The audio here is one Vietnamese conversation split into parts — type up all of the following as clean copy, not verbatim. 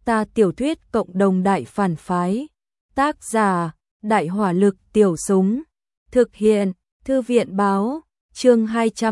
Ta tiểu thuyết cộng đồng đại phản phái. Tác giả, Đại hỏa lực tiểu súng. Thực hiện, Thư viện báo, chương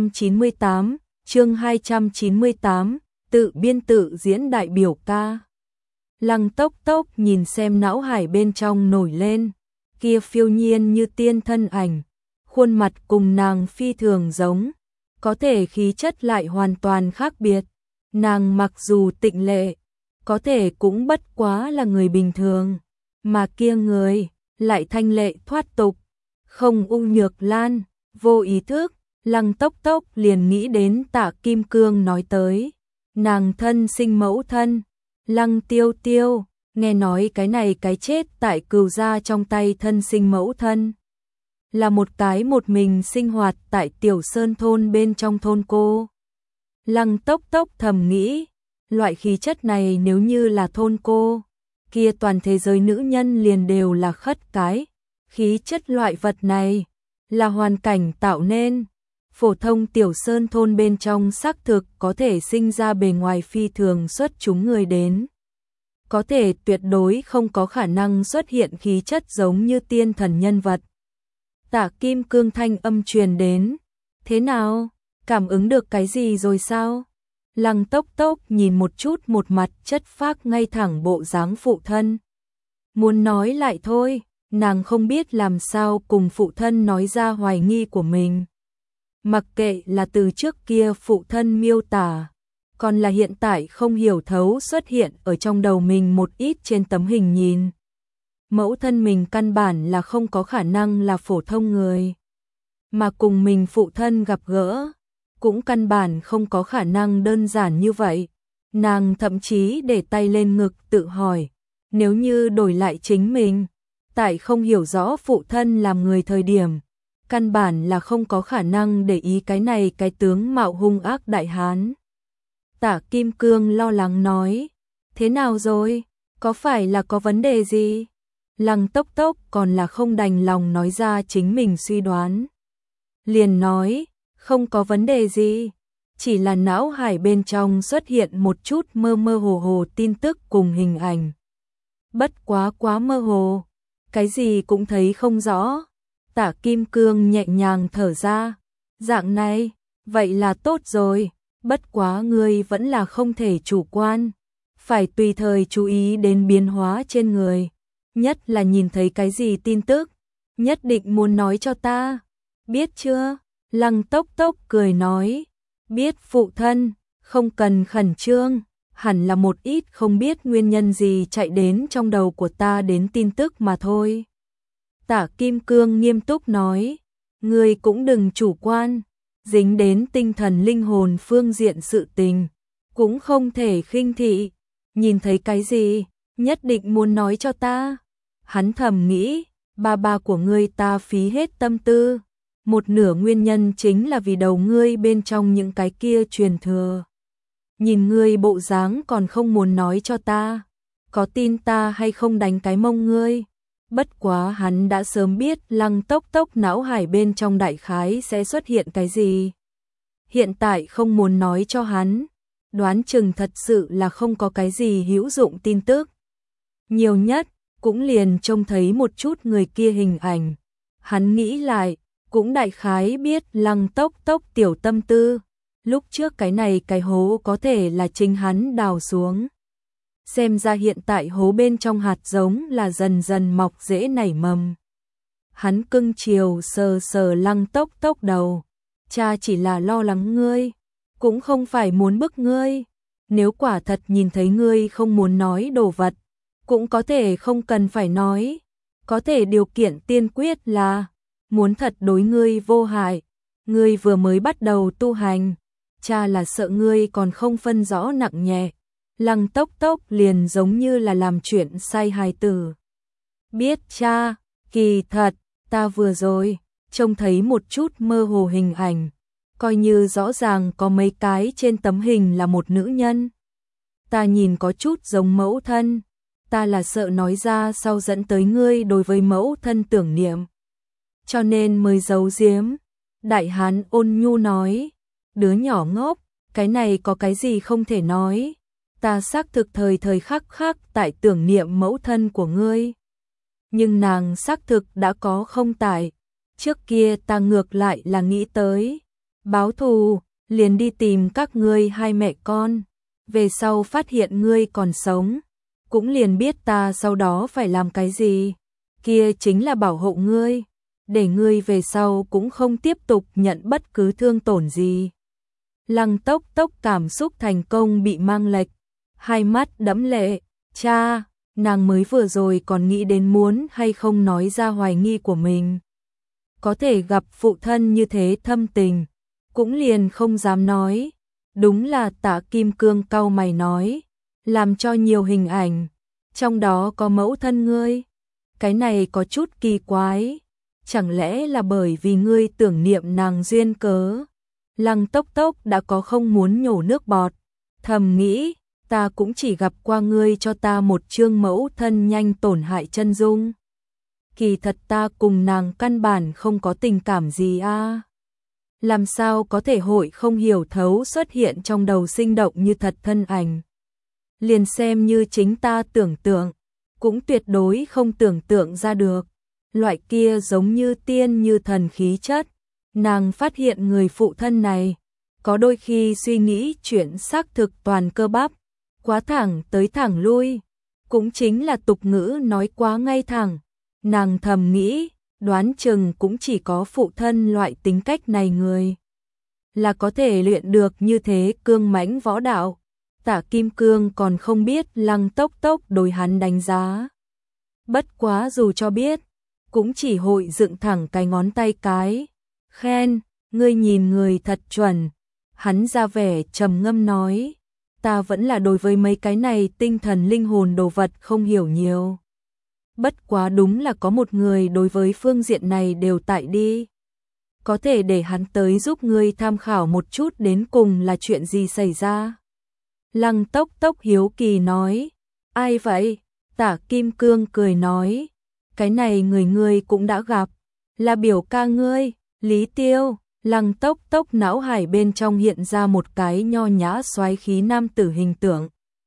298, tự biên tự diễn đại biểu ca. Lăng Tốc Tốc nhìn xem não hải bên trong nổi lên, kia phiêu nhiên như tiên thân ảnh, khuôn mặt cùng nàng phi thường giống, có thể khí chất lại hoàn toàn khác biệt. Nàng mặc dù tịnh lệ, có thể cũng bất quá là người bình thường, mà kia người lại thanh lệ thoát tục, không U Nhược Lan. Vô ý thức, Lăng Tốc Tốc liền nghĩ đến Tạ Kim Cương nói tới nàng thân sinh mẫu thân, Lăng Tiêu Tiêu, nghe nói cái này cái chết tại Cừu gia trong tay thân sinh mẫu thân, là một cái một mình sinh hoạt tại Tiểu Sơn thôn bên trong thôn cô. Lăng Tốc Tốc thầm nghĩ, loại khí chất này nếu như là thôn cô, kia toàn thế giới nữ nhân liền đều là khất cái. Khí chất loại vật này là hoàn cảnh tạo nên, phổ thông Tiểu Sơn thôn bên trong xác thực có thể sinh ra bề ngoài phi thường xuất chúng người đến, có thể tuyệt đối không có khả năng xuất hiện khí chất giống như tiên thần nhân vật. Tạ Kim Cương thanh âm truyền đến, thế nào, cảm ứng được cái gì rồi sao? Lăng Tốc Tốc nhìn một chút một mặt chất phác ngay thẳng bộ dáng phụ thân, muốn nói lại thôi. Nàng không biết làm sao cùng phụ thân nói ra hoài nghi của mình. Mặc kệ là từ trước kia phụ thân miêu tả, còn là hiện tại không hiểu thấu xuất hiện ở trong đầu mình một ít trên tấm hình nhìn. Mẫu thân mình căn bản là không có khả năng là phổ thông người, mà cùng mình phụ thân gặp gỡ, cũng căn bản không có khả năng đơn giản như vậy. Nàng thậm chí để tay lên ngực tự hỏi, nếu như đổi lại chính mình, tại không hiểu rõ phụ thân làm người thời điểm, căn bản là không có khả năng để ý cái này cái tướng mạo hung ác đại hán. Tạ Kim Cương lo lắng nói, thế nào rồi, có phải là có vấn đề gì? Lăng Tốc Tốc còn là không đành lòng nói ra chính mình suy đoán. Liền nói, không có vấn đề gì, chỉ là não hải bên trong xuất hiện một chút mơ mơ hồ hồ tin tức cùng hình ảnh. Bất quá mơ hồ, cái gì cũng thấy không rõ. Tạ Kim Cương nhẹ nhàng thở ra, dạng này, vậy là tốt rồi, bất quá ngươi vẫn là không thể chủ quan, phải tùy thời chú ý đến biến hóa trên người, nhất là nhìn thấy cái gì tin tức, nhất định muốn nói cho ta, biết chưa? Lăng Tốc Tốc cười nói, biết phụ thân, không cần khẩn trương. Hẳn là một ít không biết nguyên nhân gì chạy đến trong đầu của ta đến tin tức mà thôi. Tạ Kim Cương nghiêm túc nói, ngươi cũng đừng chủ quan, dính đến tinh thần linh hồn phương diện sự tình, cũng không thể khinh thị, nhìn thấy cái gì, nhất định muốn nói cho ta. Hắn thầm nghĩ, ba của ngươi ta phí hết tâm tư, một nửa nguyên nhân chính là vì đầu ngươi bên trong những cái kia truyền thừa. Nhìn ngươi bộ dáng còn không muốn nói cho ta, có tin ta hay không đánh cái mông ngươi. Bất quá hắn đã sớm biết Lăng Tốc Tốc não hải bên trong đại khái sẽ xuất hiện cái gì. Hiện tại không muốn nói cho hắn, đoán chừng thật sự là không có cái gì hữu dụng tin tức. Nhiều nhất, cũng liền trông thấy một chút người kia hình ảnh. Hắn nghĩ lại, cũng đại khái biết Lăng Tốc Tốc tiểu tâm tư. Lúc trước cái này cái hố có thể là chính hắn đào xuống. Xem ra hiện tại hố bên trong hạt giống là dần dần mọc rễ nảy mầm. Hắn cưng chiều sờ sờ Lăng Tốc Tốc đầu. Cha chỉ là lo lắng ngươi, cũng không phải muốn bức ngươi. Nếu quả thật nhìn thấy ngươi không muốn nói đồ vật, cũng có thể không cần phải nói. Có thể điều kiện tiên quyết là muốn thật đối ngươi vô hại. Ngươi vừa mới bắt đầu tu hành, cha là sợ ngươi còn không phân rõ nặng nhẹ. Lăng Tốc Tốc liền giống như là làm chuyện sai hài tử. Biết cha, kỳ thật, ta vừa rồi trông thấy một chút mơ hồ hình ảnh, coi như rõ ràng có mấy cái trên tấm hình là một nữ nhân. Ta nhìn có chút giống mẫu thân, ta là sợ nói ra sau dẫn tới ngươi đối với mẫu thân tưởng niệm, cho nên mới giấu giếm. Đại hán ôn nhu nói, đứa nhỏ ngốc, cái này có cái gì không thể nói. ta xác thực thời thời khắc khắc tại tưởng niệm mẫu thân của ngươi. Nhưng nàng xác thực đã có không tại. Trước kia ta ngược lại là nghĩ tới báo thù, liền đi tìm các ngươi hai mẹ con. Về sau phát hiện ngươi còn sống, cũng liền biết ta sau đó phải làm cái gì. Kia chính là bảo hộ ngươi, để ngươi về sau cũng không tiếp tục nhận bất cứ thương tổn gì. Lăng Tốc Tốc cảm xúc thành công bị mang lệch, hai mắt đẫm lệ. Cha, nàng mới vừa rồi còn nghĩ đến muốn hay không nói ra hoài nghi của mình. Có thể gặp phụ thân như thế thâm tình, cũng liền không dám nói. Đúng là Tạ Kim Cương cau mày nói, làm cho nhiều hình ảnh, trong đó có mẫu thân ngươi. Cái này có chút kỳ quái, chẳng lẽ là bởi vì ngươi tưởng niệm nàng duyên cớ? Lăng Tốc Tốc đã có không muốn nhổ nước bọt, thầm nghĩ, ta cũng chỉ gặp qua ngươi cho ta một chương mẫu thân nhanh tổn hại chân dung. Kỳ thật ta cùng nàng căn bản không có tình cảm gì a. Làm sao có thể hội không hiểu thấu xuất hiện trong đầu sinh động như thật thân ảnh. Liền xem như chính ta tưởng tượng, cũng tuyệt đối không tưởng tượng ra được. Loại kia giống như tiên như thần khí chất. Nàng phát hiện người phụ thân này, có đôi khi suy nghĩ chuyện xác thực toàn cơ bắp, quá thẳng tới thẳng lui, cũng chính là tục ngữ nói quá ngay thẳng. Nàng thầm nghĩ, đoán chừng cũng chỉ có phụ thân loại tính cách này người là có thể luyện được như thế cương mãnh võ đạo. Tạ Kim Cương còn không biết Lăng Tốc Tốc đối hắn đánh giá. Bất quá dù cho biết, cũng chỉ hội dựng thẳng cái ngón tay cái, khen, ngươi nhìn người thật chuẩn. Hắn ra vẻ trầm ngâm nói, ta vẫn là đối với mấy cái này tinh thần linh hồn đồ vật không hiểu nhiều. Bất quá đúng là có một người đối với phương diện này đều tại đi. Có thể để hắn tới giúp ngươi tham khảo một chút đến cùng là chuyện gì xảy ra. Lăng Tốc Tốc hiếu kỳ nói, ai vậy? Tạ Kim Cương cười nói, cái này người ngươi cũng đã gặp, là biểu ca ngươi, Lý Tiêu. Lăng Tốc Tốc não hải bên trong hiện ra một cái nho nhã soái khí nam tử hình tượng.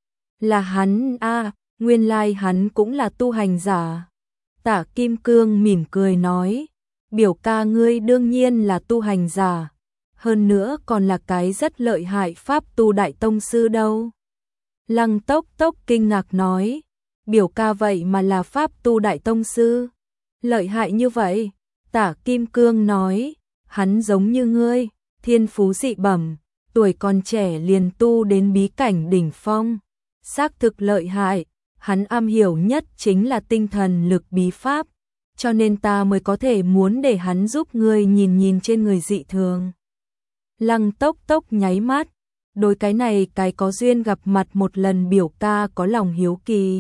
Là hắn a, nguyên lai hắn cũng là tu hành giả. Tạ Kim Cương mỉm cười nói, biểu ca ngươi đương nhiên là tu hành giả, hơn nữa còn là cái rất lợi hại pháp tu đại tông sư đâu. Lăng Tốc Tốc kinh ngạc nói, biểu ca vậy mà là pháp tu đại tông sư, lợi hại như vậy. Tạ Kim Cương nói, hắn giống như ngươi, thiên phú dị bẩm, tuổi còn trẻ liền tu đến bí cảnh đỉnh phong, xác thực lợi hại. Hắn am hiểu nhất chính là tinh thần lực bí pháp, cho nên ta mới có thể muốn để hắn giúp ngươi nhìn nhìn trên người dị thường. Lăng Tốc Tốc nháy mắt, đối cái này cái có duyên gặp mặt một lần biểu ca có lòng hiếu kỳ.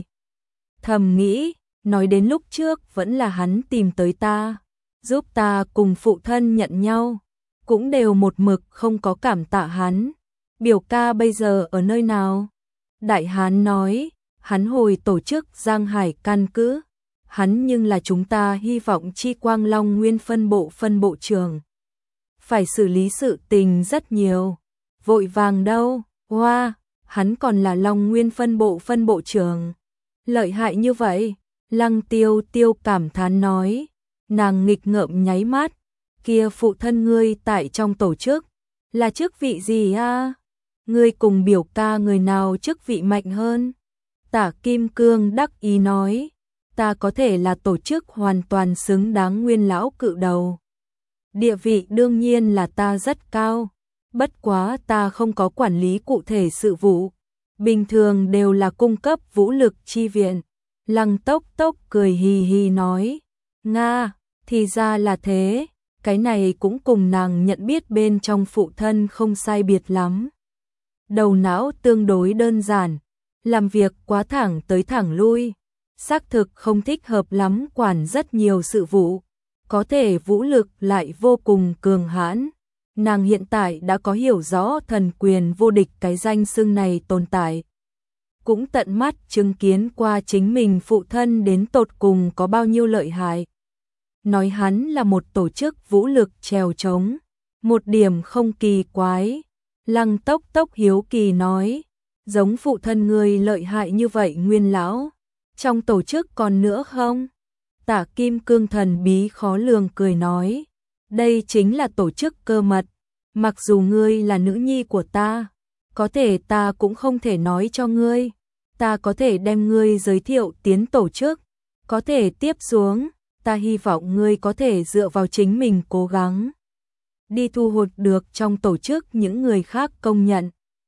Thầm nghĩ, nói đến lúc trước vẫn là hắn tìm tới ta, giúp ta cùng phụ thân nhận nhau, cũng đều một mực không có cảm tạ hắn. Biểu ca bây giờ ở nơi nào? Đại Hán nói, hắn hồi tổ chức Giang Hải căn cứ, hắn nhưng là chúng ta hy vọng chi Quang Long Nguyên phân bộ trưởng. Phải xử lý sự tình rất nhiều, vội vàng đâu, hoa, hắn còn là Long Nguyên phân bộ trưởng. Lợi hại như vậy, Lăng Tiêu Tiêu cảm thán nói, nàng nghịch ngợm nháy mắt, kia phụ thân ngươi tại trong tổ chức, là chức vị gì a? Ngươi cùng biểu ca người nào chức vị mạnh hơn? Tạ Kim Cương đắc ý nói, ta có thể là tổ chức hoàn toàn xứng đáng nguyên lão cự đầu. Địa vị đương nhiên là ta rất cao, bất quá ta không có quản lý cụ thể sự vụ, bình thường đều là cung cấp vũ lực chi viện. Lăng Tốc Tốc cười hì hì nói, Nga, thì ra là thế, cái này cũng cùng nàng nhận biết bên trong phụ thân không sai biệt lắm. Đầu não tương đối đơn giản, làm việc quá thẳng tới thẳng lui, xác thực không thích hợp lắm quản rất nhiều sự vụ, có thể vũ lực lại vô cùng cường hãn. Nàng hiện tại đã có hiểu rõ thần quyền vô địch cái danh xưng này tồn tại, cũng tận mắt chứng kiến qua chính mình phụ thân đến tột cùng có bao nhiêu lợi hại. Nói hắn là một tổ chức vũ lực trèo trống, một điểm không kỳ quái. Lăng Tốc Tốc hiếu kỳ nói, Giống phụ thân ngươi lợi hại như vậy Nguyên lão, trong tổ chức còn nữa không? Tả Kim Cương thần bí khó lường cười nói, đây chính là tổ chức cơ mật, mặc dù ngươi là nữ nhi của ta, có thể ta cũng không thể nói cho ngươi, ta có thể đem ngươi giới thiệu tiến tổ chức, có thể tiếp xuống, ta hy vọng ngươi có thể dựa vào chính mình cố gắng, đi thu hút được trong tổ chức những người khác công nhận.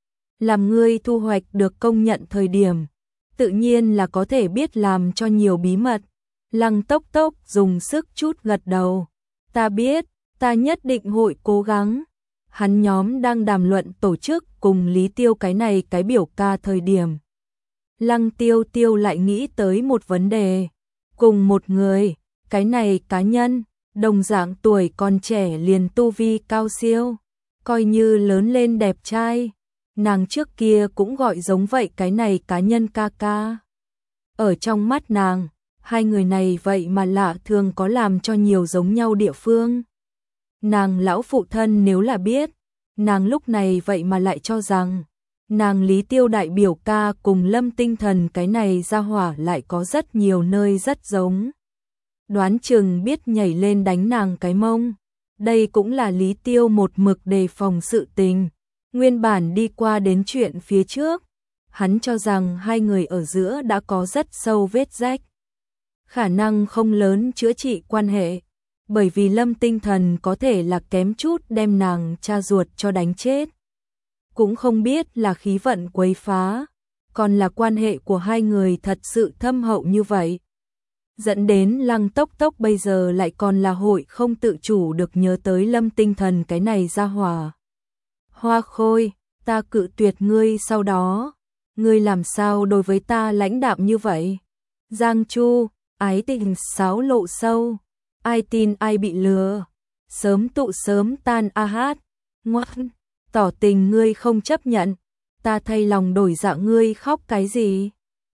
Làm ngươi thu hoạch được công nhận thời điểm, tự nhiên là có thể biết làm cho nhiều bí mật. Lăng Tốc Tốc dùng sức chút gật đầu. Ta biết, ta nhất định hội cố gắng. Hắn nhóm đang đàm luận tổ chức cùng Lý Tiêu cái này cái biểu ca thời điểm. Lăng Tiêu Tiêu lại nghĩ tới một vấn đề. Cùng một người, cái này cá nhân, đồng dạng tuổi còn trẻ liền tu vi cao siêu, coi như lớn lên đẹp trai. Nàng trước kia cũng gọi giống vậy cái này cá nhân ca ca. Ở trong mắt nàng, hai người này vậy mà lạ thường có làm cho nhiều giống nhau địa phương. Nàng lão phụ thân nếu là biết, nàng lúc này vậy mà lại cho rằng, nàng Lý Tiêu đại biểu ca cùng Lâm Tinh Thần cái này ra hỏa lại có rất nhiều nơi rất giống. Đoán chừng biết nhảy lên đánh nàng cái mông. Đây cũng là Lý Tiêu một mực đề phòng sự tình. Nguyên bản đi qua đến chuyện phía trước, hắn cho rằng hai người ở giữa đã có rất sâu vết rách. Khả năng không lớn chữa trị quan hệ, bởi vì Lâm Tinh Thần có thể là kém chút đem nàng cha ruột cho đánh chết. Cũng không biết là khí vận quấy phá, còn là quan hệ của hai người thật sự thâm hậu như vậy. Dẫn đến Lăng Tốc Tốc bây giờ lại còn là hội không tự chủ được nhớ tới Lâm Tinh Thần cái này ra hỏa. Hoa Khôi, ta cự tuyệt ngươi sau đó, ngươi làm sao đối với ta lãnh đạm như vậy? Giang Chu, ái tình xáo lộ sâu, ai tin ai bị lừa, sớm tụ sớm tan a hát, ngoan, tỏ tình ngươi không chấp nhận, ta thay lòng đổi dạ ngươi khóc cái gì?